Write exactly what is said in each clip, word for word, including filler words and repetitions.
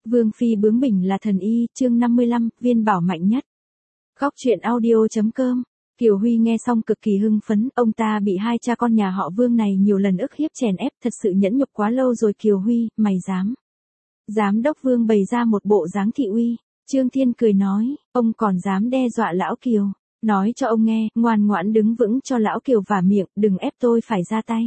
Vương phi bướng bỉnh là thần y, chương năm mươi lăm, viên bảo mạnh nhất. Góc truyện audio.com. Kiều Huy nghe xong cực kỳ hưng phấn, ông ta bị hai cha con nhà họ Vương này nhiều lần ức hiếp chèn ép, thật sự nhẫn nhục quá lâu rồi. Kiều Huy, mày dám. Giám đốc Vương bày ra một bộ dáng thị uy. Trương Thiên cười nói, ông còn dám đe dọa lão Kiều. Nói cho ông nghe, ngoan ngoãn đứng vững cho lão Kiều vả miệng, đừng ép tôi phải ra tay.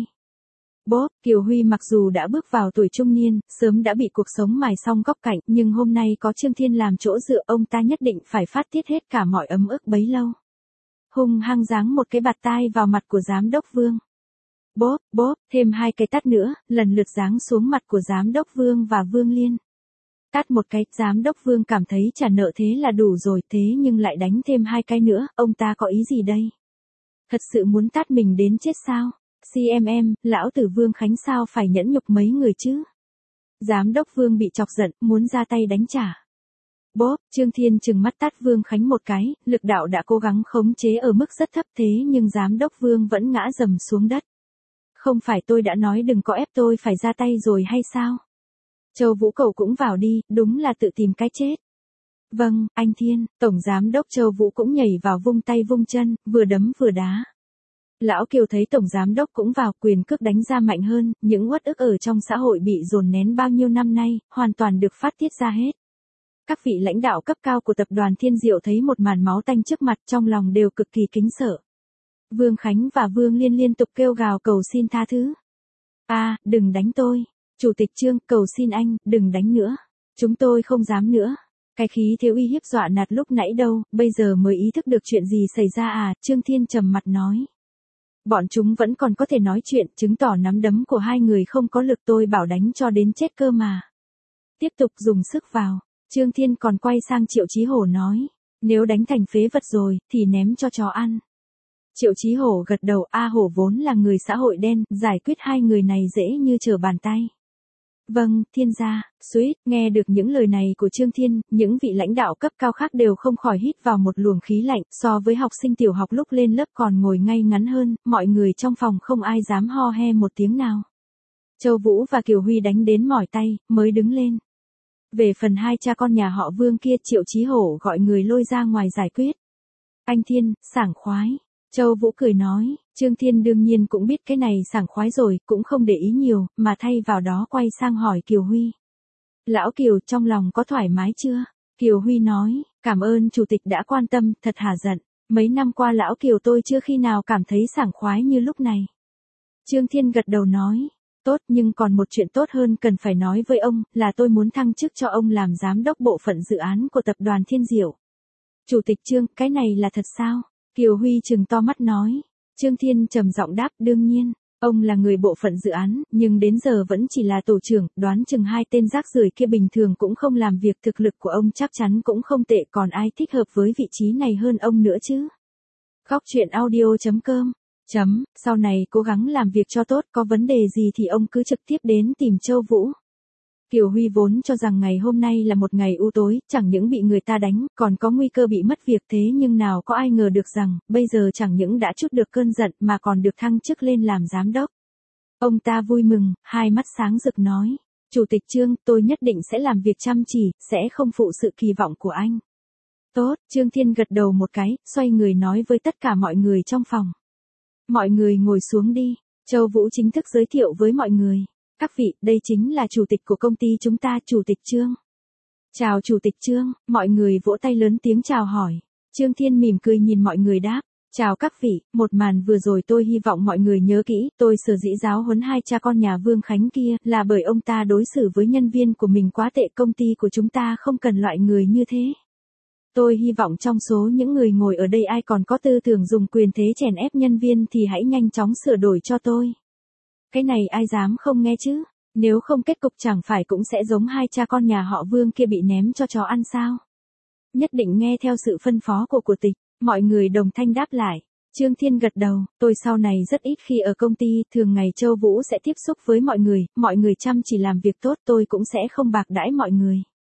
Bốp, Kiều Huy mặc dù đã bước vào tuổi trung niên, sớm đã bị cuộc sống mài xong góc cạnh, nhưng hôm nay có Trương Thiên làm chỗ dựa, ông ta nhất định phải phát tiết hết cả mọi ấm ức bấy lâu. Hung hăng giáng một cái bạt tai vào mặt của giám đốc Vương. Bốp, bốp, thêm hai cái tát nữa, lần lượt giáng xuống mặt của giám đốc Vương và Vương Liên. Tát một cái, giám đốc Vương cảm thấy trả nợ thế là đủ rồi, thế nhưng lại đánh thêm hai cái nữa, ông ta có ý gì đây? Thật sự muốn tát mình đến chết sao? xê em em, lão tử Vương Khánh sao phải nhẫn nhục mấy người chứ? Giám đốc Vương bị chọc giận, muốn ra tay đánh trả. Bốp, Trương Thiên trừng mắt tát Vương Khánh một cái, lực đạo đã cố gắng khống chế ở mức rất thấp, thế nhưng giám đốc Vương vẫn ngã rầm xuống đất. Không phải tôi đã nói đừng có ép tôi phải ra tay rồi hay sao? Châu Vũ cậu cũng vào đi, đúng là tự tìm cái chết. Vâng, anh Thiên, Tổng Giám đốc Châu Vũ cũng nhảy vào vung tay vung chân, vừa đấm vừa đá. Lão Kiều thấy Tổng Giám đốc cũng vào, quyền cước đánh ra mạnh hơn, những uất ức ở trong xã hội bị dồn nén bao nhiêu năm nay, hoàn toàn được phát tiết ra hết. Các vị lãnh đạo cấp cao của tập đoàn Thiên Diệu thấy một màn máu tanh trước mặt, trong lòng đều cực kỳ kính sợ. Vương Khánh và Vương Liên liên tục kêu gào cầu xin tha thứ. A, à, đừng đánh tôi. Chủ tịch Trương, cầu xin anh, đừng đánh nữa. Chúng tôi không dám nữa. Cái khí thế uy hiếp dọa nạt lúc nãy đâu, bây giờ mới ý thức được chuyện gì xảy ra à, Trương Thiên trầm mặt nói. Bọn chúng vẫn còn có thể nói chuyện, chứng tỏ nắm đấm của hai người không có lực, tôi bảo đánh cho đến chết cơ mà. Tiếp tục dùng sức vào, Trương Thiên còn quay sang Triệu Chí Hổ nói, nếu đánh thành phế vật rồi, thì ném cho chó ăn. Triệu Chí Hổ gật đầu, A Hổ vốn là người xã hội đen, giải quyết hai người này dễ như trở bàn tay. Vâng, Thiên gia, suýt, nghe được những lời này của Trương Thiên, những vị lãnh đạo cấp cao khác đều không khỏi hít vào một luồng khí lạnh, so với học sinh tiểu học lúc lên lớp còn ngồi ngay ngắn hơn, mọi người trong phòng không ai dám ho he một tiếng nào. Châu Vũ và Kiều Huy đánh đến mỏi tay, mới đứng lên. Về phần hai cha con nhà họ Vương kia, Triệu Chí Hổ gọi người lôi ra ngoài giải quyết. Anh Thiên, sảng khoái. Châu Vũ cười nói, Trương Thiên đương nhiên cũng biết cái này sảng khoái rồi, cũng không để ý nhiều, mà thay vào đó quay sang hỏi Kiều Huy. Lão Kiều, trong lòng có thoải mái chưa? Kiều Huy nói, cảm ơn chủ tịch đã quan tâm, thật hả giận. Mấy năm qua lão Kiều tôi chưa khi nào cảm thấy sảng khoái như lúc này. Trương Thiên gật đầu nói, tốt, nhưng còn một chuyện tốt hơn cần phải nói với ông, là tôi muốn thăng chức cho ông làm giám đốc bộ phận dự án của tập đoàn Thiên Diệu. Chủ tịch Trương, cái này là thật sao? Kiều Huy trừng to mắt nói. Trương Thiên trầm giọng đáp, đương nhiên, ông là người bộ phận dự án, nhưng đến giờ vẫn chỉ là tổ trưởng, đoán chừng hai tên rác rưởi kia bình thường cũng không làm việc, thực lực của ông chắc chắn cũng không tệ, còn ai thích hợp với vị trí này hơn ông nữa chứ? Góc truyện audio.com. Chấm, sau này cố gắng làm việc cho tốt, có vấn đề gì thì ông cứ trực tiếp đến tìm Châu Vũ. Kiều Huy vốn cho rằng ngày hôm nay là một ngày u tối, chẳng những bị người ta đánh, còn có nguy cơ bị mất việc, thế nhưng nào có ai ngờ được rằng, bây giờ chẳng những đã trút được cơn giận mà còn được thăng chức lên làm giám đốc. Ông ta vui mừng, hai mắt sáng rực nói, Chủ tịch Trương, tôi nhất định sẽ làm việc chăm chỉ, sẽ không phụ sự kỳ vọng của anh. Tốt, Trương Thiên gật đầu một cái, xoay người nói với tất cả mọi người trong phòng. Mọi người ngồi xuống đi, Châu Vũ chính thức giới thiệu với mọi người. Các vị, đây chính là chủ tịch của công ty chúng ta, Chủ tịch Trương. Chào Chủ tịch Trương, mọi người vỗ tay lớn tiếng chào hỏi. Trương Thiên mỉm cười nhìn mọi người đáp, chào các vị, một màn vừa rồi tôi hy vọng mọi người nhớ kỹ, tôi sở dĩ giáo huấn hai cha con nhà Vương Khánh kia, là bởi ông ta đối xử với nhân viên của mình quá tệ, công ty của chúng ta không cần loại người như thế. Tôi hy vọng trong số những người ngồi ở đây ai còn có tư tưởng dùng quyền thế chèn ép nhân viên thì hãy nhanh chóng sửa đổi cho tôi. Cái này ai dám không nghe chứ, nếu không kết cục chẳng phải cũng sẽ giống hai cha con nhà họ Vương kia bị ném cho chó ăn sao. Nhất định nghe theo sự phân phó của chủ tịch, mọi người đồng thanh đáp lại. Trương Thiên gật đầu, tôi sau này rất ít khi ở công ty, thường ngày Châu Vũ sẽ tiếp xúc với mọi người, mọi người chăm chỉ làm việc tốt, tôi cũng sẽ không bạc đãi mọi người.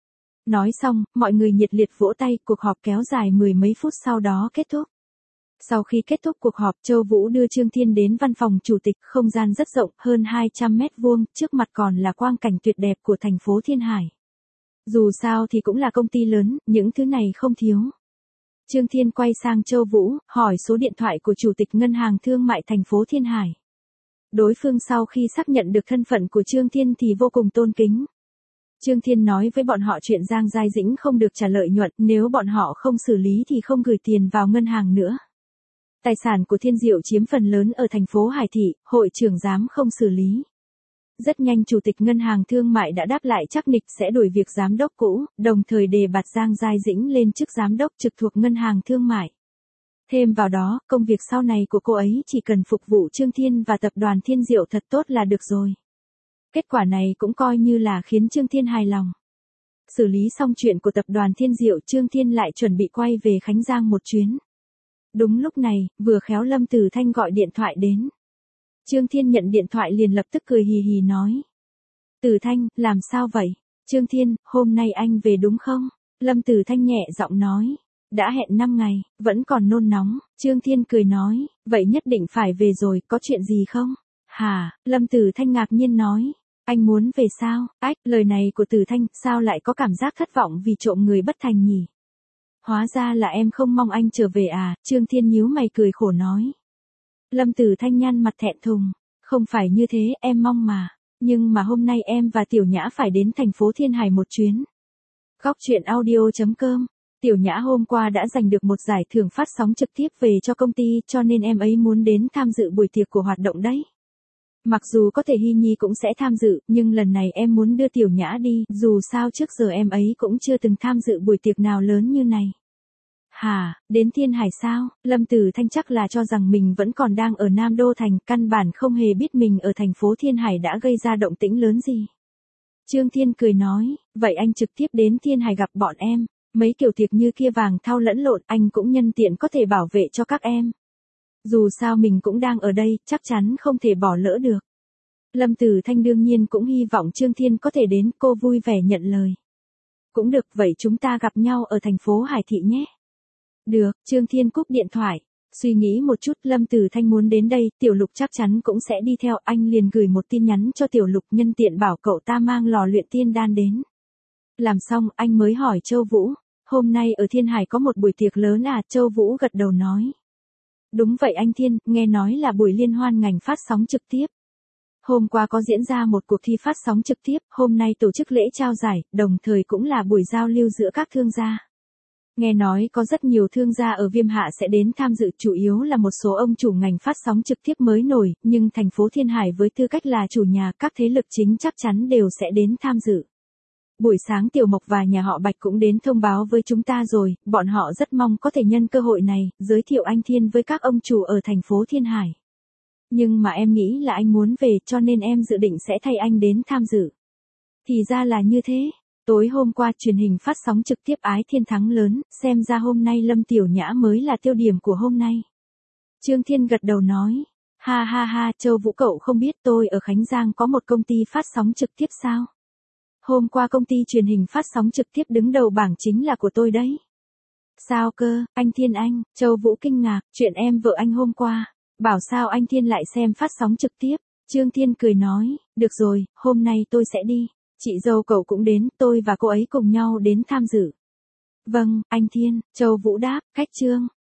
Nói xong, mọi người nhiệt liệt vỗ tay, cuộc họp kéo dài mười mấy phút sau đó kết thúc. Sau khi kết thúc cuộc họp, Châu Vũ đưa Trương Thiên đến văn phòng chủ tịch, không gian rất rộng, hơn hai trăm mét vuông, trước mặt còn là quang cảnh tuyệt đẹp của thành phố Thiên Hải. Dù sao thì cũng là công ty lớn, những thứ này không thiếu. Trương Thiên quay sang Châu Vũ, hỏi số điện thoại của Chủ tịch Ngân hàng Thương mại thành phố Thiên Hải. Đối phương sau khi xác nhận được thân phận của Trương Thiên thì vô cùng tôn kính. Trương Thiên nói với bọn họ chuyện Giang Giai Dĩnh không được trả lợi nhuận, nếu bọn họ không xử lý thì không gửi tiền vào ngân hàng nữa. Tài sản của Thiên Diệu chiếm phần lớn ở thành phố Hải Thị, hội trưởng dám không xử lý. Rất nhanh Chủ tịch Ngân hàng Thương mại đã đáp lại chắc nịch sẽ đuổi việc giám đốc cũ, đồng thời đề bạt Giang Giai Dĩnh lên chức giám đốc trực thuộc Ngân hàng Thương mại. Thêm vào đó, công việc sau này của cô ấy chỉ cần phục vụ Trương Thiên và tập đoàn Thiên Diệu thật tốt là được rồi. Kết quả này cũng coi như là khiến Trương Thiên hài lòng. Xử lý xong chuyện của tập đoàn Thiên Diệu, Trương Thiên lại chuẩn bị quay về Khánh Giang một chuyến. Đúng lúc này, vừa khéo Lâm Tử Thanh gọi điện thoại đến. Trương Thiên nhận điện thoại liền lập tức cười hì hì nói. Tử Thanh, làm sao vậy? Trương Thiên, hôm nay anh về đúng không? Lâm Tử Thanh nhẹ giọng nói. Đã hẹn năm ngày, vẫn còn nôn nóng. Trương Thiên cười nói, vậy nhất định phải về rồi, có chuyện gì không? Hả? Lâm Tử Thanh ngạc nhiên nói. Anh muốn về sao? Ách, lời này của Tử Thanh, sao lại có cảm giác thất vọng vì trộm người bất thành nhỉ? Hóa ra là em không mong anh trở về à? Trương Thiên nhíu mày cười khổ nói. Lâm Tử Thanh nhăn mặt thẹn thùng. Không phải như thế, em mong mà. Nhưng mà hôm nay em và Tiểu Nhã phải đến thành phố Thiên Hải một chuyến. Góc truyện audio chấm com. Tiểu Nhã hôm qua đã giành được một giải thưởng phát sóng trực tiếp về cho công ty, cho nên em ấy muốn đến tham dự buổi tiệc của hoạt động đấy. Mặc dù có thể Hy Nhi cũng sẽ tham dự, nhưng lần này em muốn đưa Tiểu Nhã đi, dù sao trước giờ em ấy cũng chưa từng tham dự buổi tiệc nào lớn như này. Hả, đến Thiên Hải sao? Lâm Tử Thanh chắc là cho rằng mình vẫn còn đang ở Nam Đô Thành, căn bản không hề biết mình ở thành phố Thiên Hải đã gây ra động tĩnh lớn gì. Trương Thiên cười nói, vậy anh trực tiếp đến Thiên Hải gặp bọn em, mấy kiểu tiệc như kia vàng thau lẫn lộn, anh cũng nhân tiện có thể bảo vệ cho các em. Dù sao mình cũng đang ở đây, chắc chắn không thể bỏ lỡ được. Lâm Tử Thanh đương nhiên cũng hy vọng Trương Thiên có thể đến, cô vui vẻ nhận lời. Cũng được, vậy chúng ta gặp nhau ở thành phố Hải Thị nhé. Được, Trương Thiên cúp điện thoại. Suy nghĩ một chút, Lâm Tử Thanh muốn đến đây, Tiểu Lục chắc chắn cũng sẽ đi theo, anh liền gửi một tin nhắn cho Tiểu Lục nhân tiện bảo cậu ta mang lò luyện tiên đan đến. Làm xong, anh mới hỏi Châu Vũ, hôm nay ở Thiên Hải có một buổi tiệc lớn à? Châu Vũ gật đầu nói. Đúng vậy anh Thiên, nghe nói là buổi liên hoan ngành phát sóng trực tiếp. Hôm qua có diễn ra một cuộc thi phát sóng trực tiếp, hôm nay tổ chức lễ trao giải, đồng thời cũng là buổi giao lưu giữa các thương gia. Nghe nói có rất nhiều thương gia ở Viêm Hạ sẽ đến tham dự, chủ yếu là một số ông chủ ngành phát sóng trực tiếp mới nổi, nhưng thành phố Thiên Hải với tư cách là chủ nhà, các thế lực chính chắc chắn đều sẽ đến tham dự. Buổi sáng Tiểu Mộc và nhà họ Bạch cũng đến thông báo với chúng ta rồi, bọn họ rất mong có thể nhân cơ hội này, giới thiệu anh Thiên với các ông chủ ở thành phố Thiên Hải. Nhưng mà em nghĩ là anh muốn về, cho nên em dự định sẽ thay anh đến tham dự. Thì ra là như thế. Tối hôm qua truyền hình phát sóng trực tiếp Ái Thiên thắng lớn, xem ra hôm nay Lâm Tiểu Nhã mới là tiêu điểm của hôm nay. Trương Thiên gật đầu nói, ha ha ha, Châu Vũ cậu không biết tôi ở Khánh Giang có một công ty phát sóng trực tiếp sao? Hôm qua công ty truyền hình phát sóng trực tiếp đứng đầu bảng chính là của tôi đấy. Sao cơ, anh Thiên anh? Châu Vũ kinh ngạc, chuyện em vợ anh hôm qua. Bảo sao anh Thiên lại xem phát sóng trực tiếp? Trương Thiên cười nói, được rồi, hôm nay tôi sẽ đi. Chị dâu cậu cũng đến, tôi và cô ấy cùng nhau đến tham dự. Vâng, anh Thiên, Châu Vũ đáp, cách Trương.